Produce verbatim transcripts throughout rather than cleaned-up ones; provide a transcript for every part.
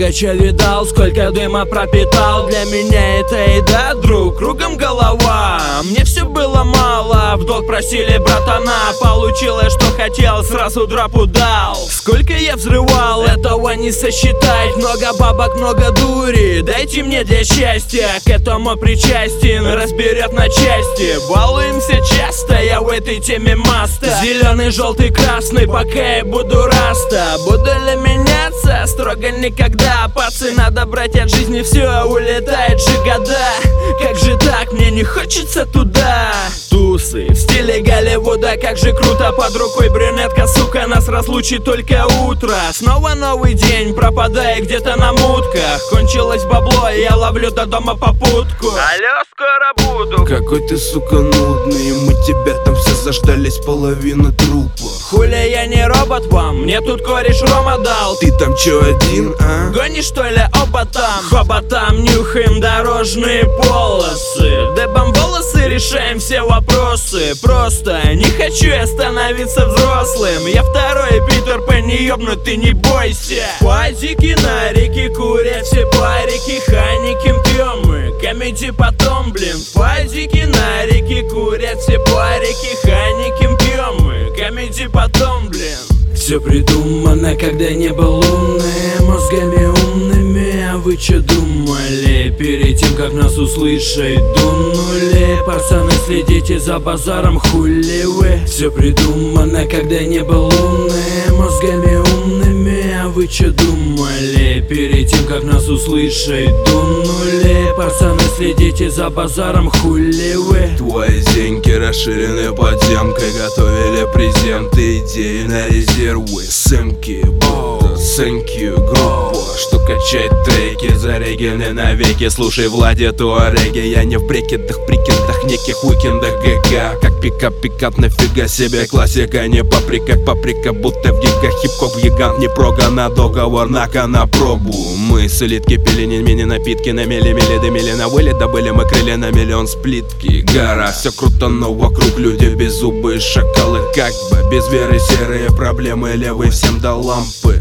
много чего видал, сколько дыма пропитал. Для меня это еда, друг, кругом голова. Мне все было мало, в долг просили братана. Получилось, что хотел, сразу драпу дал. Сколько я взрывал, этого не сосчитать. Много бабок, много дури, дайте мне для счастья. К этому причастен, разберет на части. Балуемся часто, я в этой теме мастер. Зеленый, желтый, красный, пока я буду раста. Буду ли меняться? Строго никогда. Пацы, надо брать от жизни все, улетает же года. Как же так, мне не хочется туда. Тусы в стиле Голливуда, как же круто. Под рукой брюнетка, сука, нас разлучит только утро. Снова новый день, пропадая где-то на мутках. Кончилось бабло, и я ловлю до дома попутку. Алло, скоро буду. Какой ты, сука, нудный, мы тебя там все заждались, половина трупа. Хуля, я не робот вам, мне тут кореш Рома дал. Ты там чё, один, а? Гонишь, что ли, оба там? Хоба там, нюхаем дорожные полосы. Дебом волосы, решаем все вопросы. Просто не хочу я становиться взрослым. Я второй Питер Пен, не ёбнутый, не бойся. Пазики на реке курят все парики, ханиким пьем мы, комедий потом, блин. Пазики на реке курят все парики, ханиким пьем мы, комедий потом, блин. Все придумано, когда небо лунное, мозгами умными. А вы че думали? Перед тем, как нас услышать, дунули. Пацаны, следите за базаром, хули вы. Все придумано, когда небо лунное, мозгами умными. А вы че думали? Перед тем, как нас услышать, дунули. Пацаны, следите за базаром, хули вы. Твои зеньки расширены подземкой, готовили презенты, идеи на резервы. Сымки, будто сынки, группа, что качает треки, зарегены навеки. Слушай, Влади Туареги, я не в брекетах, прикидах, неких уикендах ГГ. Как пикап, пикап, нафига себе, классика, не паприка, паприка, будто в гигах. Хип-хоп гигант, не прога на договор, на на пробу. Мы с элитки пили не мини напитки, на мели-мели, дымили на вылет, добыли мы крылья на миллион сплитки. Гора, все круто, но вокруг люди беззубые шакалы, как бы без веры серые проблемы. Левый всем до лампы,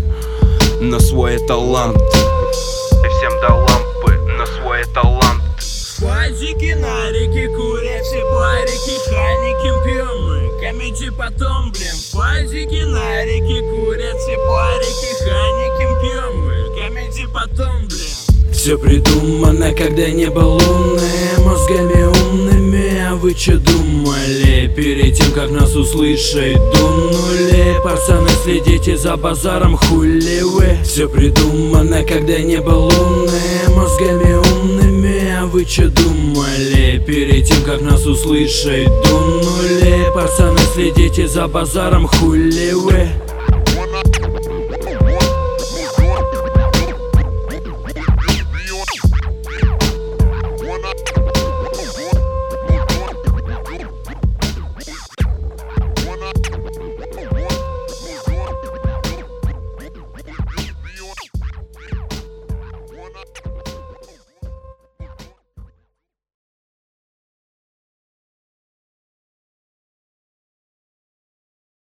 но свой талант. И всем до лампы, но свой талант. Пазики на реке курят все парики, ханиким пьем мы, комедий потом, блин. Пазики на реке курят все парики, ханиким пьем мы, комедий потом, блин. Все придумано, когда небо лунное, мозгами умными. А вы че думали? Перед тем, как нас услышать, дунули. Пацаны, следите за базаром, хули вы. Все придумано, когда небо лунное, мозгами умными. А вы че думали? Перед тем, как нас услышать, дунули. Пацаны, следите за базаром, хули вы.